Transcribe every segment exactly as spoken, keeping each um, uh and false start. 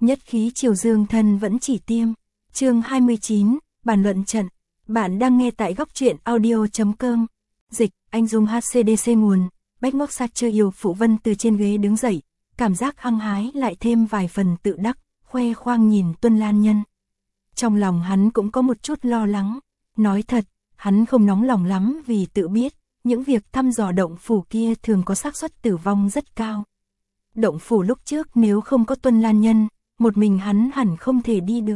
Nhất khí triều dương thân vẫn chỉ tiêm. Chương hai mươi chín, bàn luận trận. Bạn đang nghe tại góc truyện audio chấm com. Dịch, anh Dung hát xê đê xê nguồn. Bách ngóc sạc chưa yêu. Phụ Vân từ trên ghế đứng dậy, cảm giác hăng hái lại thêm vài phần tự đắc, khoe khoang nhìn Tuân Lan Nhân. Trong lòng hắn cũng có một chút lo lắng. Nói thật, hắn không nóng lòng lắm vì tự biết, những việc thăm dò động phủ kia thường có xác suất tử vong rất cao. Động phủ lúc trước nếu không có Tuân Lan Nhân, một mình hắn hẳn không thể đi được.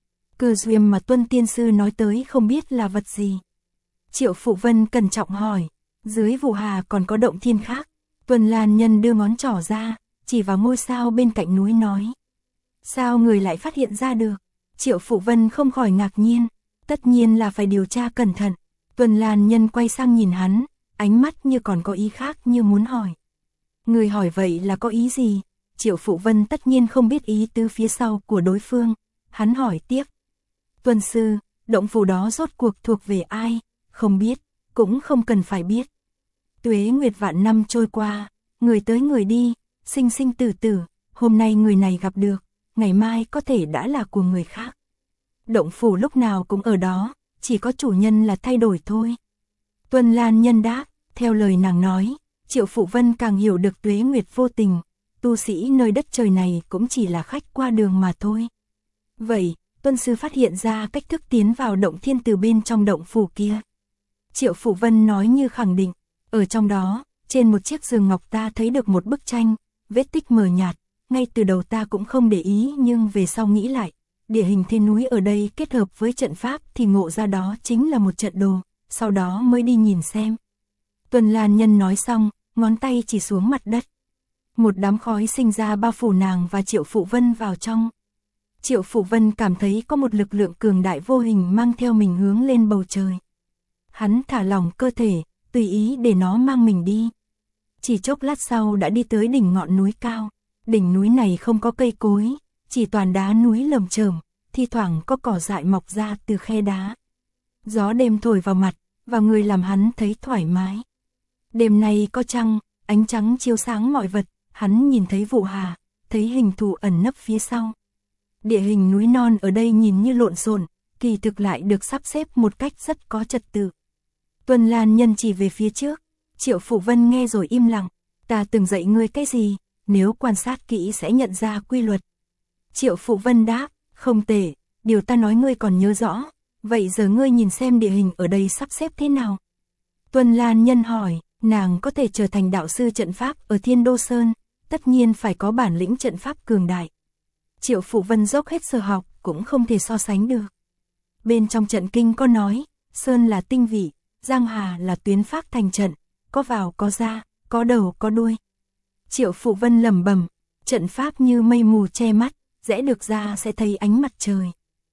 Cơ duyên mà Tuân Tiên Sư nói tới không biết là vật gì. Triệu Phụ Vân cẩn trọng hỏi, dưới Vũ Hà còn có động thiên khác. Tuân Lan Nhân đưa ngón trỏ ra, chỉ vào ngôi sao bên cạnh núi nói. Sao người lại phát hiện ra được? Triệu Phụ Vân không khỏi ngạc nhiên, tất nhiên là phải điều tra cẩn thận. Tuân Lan Nhân quay sang nhìn hắn, ánh mắt như còn có ý khác như muốn hỏi. Người hỏi vậy là có ý gì? Triệu Phụ Vân tất nhiên không biết ý tứ phía sau của đối phương, hắn hỏi tiếp. Tuân Sư, động phủ đó rốt cuộc thuộc về ai? Không biết, cũng không cần phải biết. Tuế nguyệt vạn năm trôi qua, người tới người đi, sinh sinh tử tử, hôm nay người này gặp được, ngày mai có thể đã là của người khác. Động phủ lúc nào cũng ở đó, chỉ có chủ nhân là thay đổi thôi. Tuân Lan Nhân đáp, theo lời nàng nói, Triệu Phụ Vân càng hiểu được tuế nguyệt vô tình, tu sĩ nơi đất trời này cũng chỉ là khách qua đường mà thôi. Vậy, Tuân Sư phát hiện ra cách thức tiến vào động thiên từ bên trong động phủ kia. Triệu Phụ Vân nói như khẳng định, ở trong đó, trên một chiếc giường ngọc ta thấy được một bức tranh, vết tích mờ nhạt, ngay từ đầu ta cũng không để ý nhưng về sau nghĩ lại, địa hình thiên núi ở đây kết hợp với trận pháp thì ngộ ra đó chính là một trận đồ, sau đó mới đi nhìn xem. Tuân Lan Nhân nói xong, ngón tay chỉ xuống mặt đất. Một đám khói sinh ra bao phủ nàng và Triệu Phụ Vân vào trong. Triệu Phụ Vân cảm thấy có một lực lượng cường đại vô hình mang theo mình hướng lên bầu trời. Hắn thả lỏng cơ thể, tùy ý để nó mang mình đi. Chỉ chốc lát sau đã đi tới đỉnh ngọn núi cao. Đỉnh núi này không có cây cối, chỉ toàn đá núi lởm chởm, thi thoảng có cỏ dại mọc ra từ khe đá. Gió đêm thổi vào mặt, vào người làm hắn thấy thoải mái. Đêm nay có trăng, ánh trắng chiếu sáng mọi vật, hắn nhìn thấy Vũ Hà, thấy hình thù ẩn nấp phía sau. Địa hình núi non ở đây nhìn như lộn xộn, kỳ thực lại được sắp xếp một cách rất có trật tự. Tuân Lan Nhân chỉ về phía trước, Triệu Phụ Vân nghe rồi im lặng, ta từng dạy ngươi cái gì, nếu quan sát kỹ sẽ nhận ra quy luật. Triệu Phụ Vân đáp, không tệ, điều ta nói ngươi còn nhớ rõ, vậy giờ ngươi nhìn xem địa hình ở đây sắp xếp thế nào. Tuân Lan Nhân hỏi, nàng có thể trở thành đạo sư trận pháp ở Thiên Đô Sơn, tất nhiên phải có bản lĩnh trận pháp cường đại. Triệu Phụ Vân dốc hết sở học, cũng không thể so sánh được. Bên trong trận kinh có nói, Sơn là tinh vị, Giang Hà là tuyến pháp thành trận, có vào có ra, có đầu có đuôi. Triệu Phụ Vân lẩm bẩm, trận pháp như mây mù che mắt, rẽ được ra sẽ thấy ánh mặt trời.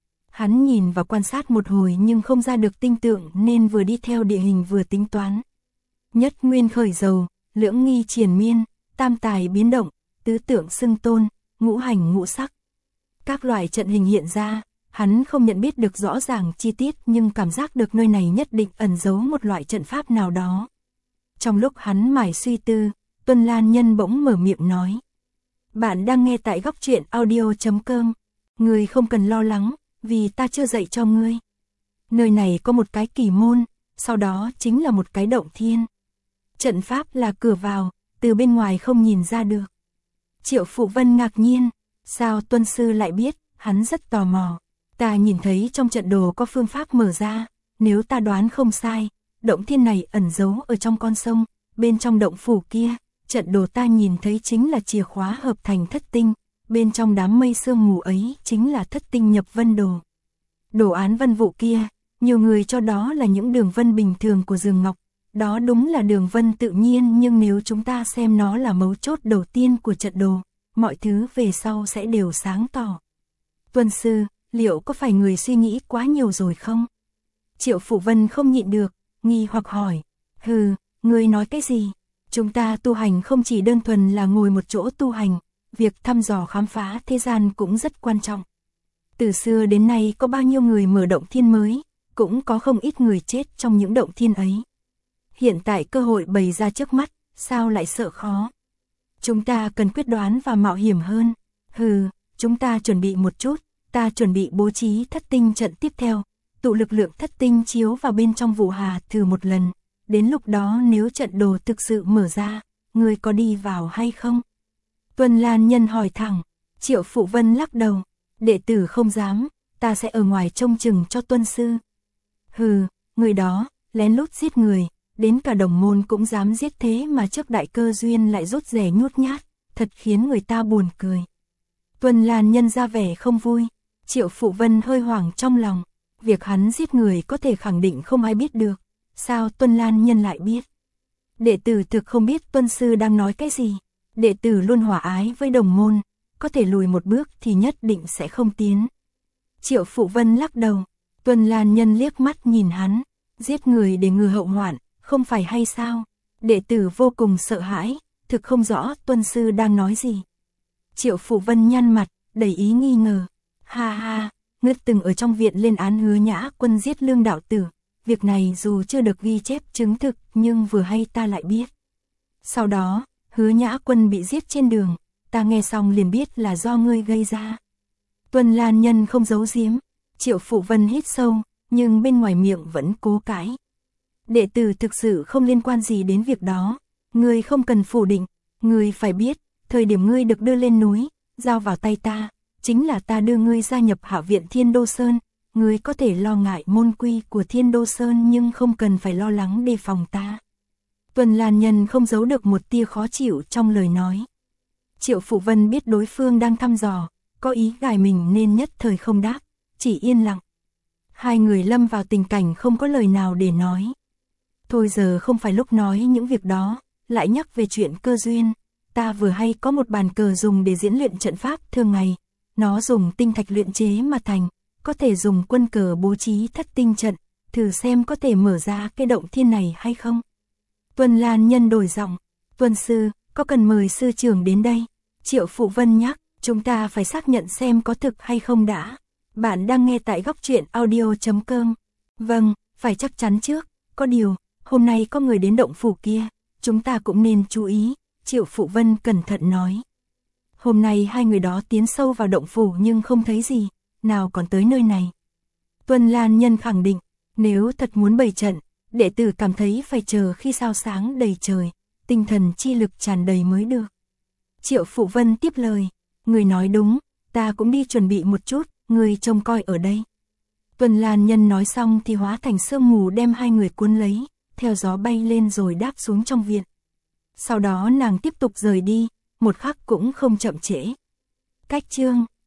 Hắn nhìn và quan sát một hồi nhưng không ra được tinh tượng nên vừa đi theo địa hình vừa tính toán. Nhất nguyên khởi dầu, lưỡng nghi triền miên, tam tài biến động, tứ tượng xưng tôn, ngũ hành ngũ sắc. Các loại trận hình hiện ra, hắn không nhận biết được rõ ràng chi tiết nhưng cảm giác được nơi này nhất định ẩn giấu một loại trận pháp nào đó. Trong lúc hắn mải suy tư, Tuân Lan Nhân bỗng mở miệng nói. Bạn đang nghe tại góc truyện audio chấm com. Ngươi không cần lo lắng, vì ta chưa dạy cho ngươi. Nơi này có một cái kỳ môn, sau đó chính là một cái động thiên. Trận pháp là cửa vào, từ bên ngoài không nhìn ra được. Triệu Phụ Vân ngạc nhiên, sao Tuân Sư lại biết, hắn rất tò mò. Ta nhìn thấy trong trận đồ có phương pháp mở ra, nếu ta đoán không sai, động thiên này ẩn giấu ở trong con sông, bên trong động phủ kia, trận đồ ta nhìn thấy chính là chìa khóa hợp thành thất tinh, bên trong đám mây sương mù ấy chính là thất tinh nhập vân đồ. Đồ án vân vụ kia, nhiều người cho đó là những đường vân bình thường của giường ngọc, đó đúng là đường vân tự nhiên nhưng nếu chúng ta xem nó là mấu chốt đầu tiên của trận đồ, mọi thứ về sau sẽ đều sáng tỏ. Tuân Sư, liệu có phải người suy nghĩ quá nhiều rồi không? Triệu Phụ Vân không nhịn được, nghi hoặc hỏi, hừ, ngươi nói cái gì? Chúng ta tu hành không chỉ đơn thuần là ngồi một chỗ tu hành, việc thăm dò khám phá thế gian cũng rất quan trọng. Từ xưa đến nay có bao nhiêu người mở động thiên mới, cũng có không ít người chết trong những động thiên ấy. Hiện tại cơ hội bày ra trước mắt, sao lại sợ khó? Chúng ta cần quyết đoán và mạo hiểm hơn. Hừ, chúng ta chuẩn bị một chút, ta chuẩn bị bố trí thất tinh trận tiếp theo, tụ lực lượng thất tinh chiếu vào bên trong vụ hà thử một lần, đến lúc đó nếu trận đồ thực sự mở ra, ngươi có đi vào hay không? Tuân Lan Nhân hỏi thẳng, Triệu Phụ Vân lắc đầu, đệ tử không dám, ta sẽ ở ngoài trông chừng cho Tuân sư. Hừ, người đó, lén lút giết người, đến cả đồng môn cũng dám giết thế mà trước đại cơ duyên lại rút rẻ nhút nhát, thật khiến người ta buồn cười. Tuân Lan Nhân ra vẻ không vui, Triệu Phụ Vân hơi hoảng trong lòng, việc hắn giết người có thể khẳng định không ai biết được, sao Tuân Lan Nhân lại biết? Đệ tử thực không biết Tuân sư đang nói cái gì, đệ tử luôn hòa ái với đồng môn, có thể lùi một bước thì nhất định sẽ không tiến. Triệu Phụ Vân lắc đầu, Tuân Lan Nhân liếc mắt nhìn hắn, giết người để ngừa hậu hoạn, không phải hay sao? Đệ tử vô cùng sợ hãi, thực không rõ Tuân sư đang nói gì. Triệu Phụ Vân nhăn mặt, đầy ý nghi ngờ, ha ha, ngươi từng ở trong viện lên án Hứa Nhã Quân giết Lương đạo tử, việc này dù chưa được ghi chép chứng thực nhưng vừa hay ta lại biết. Sau đó, Hứa Nhã Quân bị giết trên đường, ta nghe xong liền biết là do ngươi gây ra. Tuân Lan Nhân không giấu giếm, Triệu Phụ Vân hít sâu, nhưng bên ngoài miệng vẫn cố cãi. Đệ tử thực sự không liên quan gì đến việc đó, ngươi không cần phủ định, ngươi phải biết, thời điểm ngươi được đưa lên núi, giao vào tay ta, chính là ta đưa ngươi gia nhập Hạ viện Thiên Đô Sơn, ngươi có thể lo ngại môn quy của Thiên Đô Sơn nhưng không cần phải lo lắng đề phòng ta. Tuân Lan Nhân không giấu được một tia khó chịu trong lời nói. Triệu Phụ Vân biết đối phương đang thăm dò, có ý gài mình nên nhất thời không đáp, chỉ yên lặng. Hai người lâm vào tình cảnh không có lời nào để nói. Thôi giờ không phải lúc nói những việc đó, lại nhắc về chuyện cơ duyên. Ta vừa hay có một bàn cờ dùng để diễn luyện trận pháp thường ngày, nó dùng tinh thạch luyện chế mà thành, có thể dùng quân cờ bố trí thất tinh trận, thử xem có thể mở ra cái động thiên này hay không. Tuân Lan Nhân đổi giọng, Tuân sư, có cần mời sư trưởng đến đây? Triệu Phụ Vân nhắc, chúng ta phải xác nhận xem có thực hay không đã. Bạn đang nghe tại góc truyện audio chấm com. Vâng, phải chắc chắn trước, có điều, hôm nay có người đến động phủ kia, chúng ta cũng nên chú ý, Triệu Phụ Vân cẩn thận nói. Hôm nay hai người đó tiến sâu vào động phủ nhưng không thấy gì, nào còn tới nơi này. Tuân Lan Nhân khẳng định, nếu thật muốn bày trận, đệ tử cảm thấy phải chờ khi sao sáng đầy trời, tinh thần chi lực tràn đầy mới được. Triệu Phụ Vân tiếp lời, người nói đúng, ta cũng đi chuẩn bị một chút, người trông coi ở đây. Tuân Lan Nhân nói xong thì hóa thành sương mù đem hai người cuốn lấy, theo gió bay lên rồi đáp xuống trong viện. Sau đó nàng tiếp tục rời đi, một khắc cũng không chậm trễ. Cách chương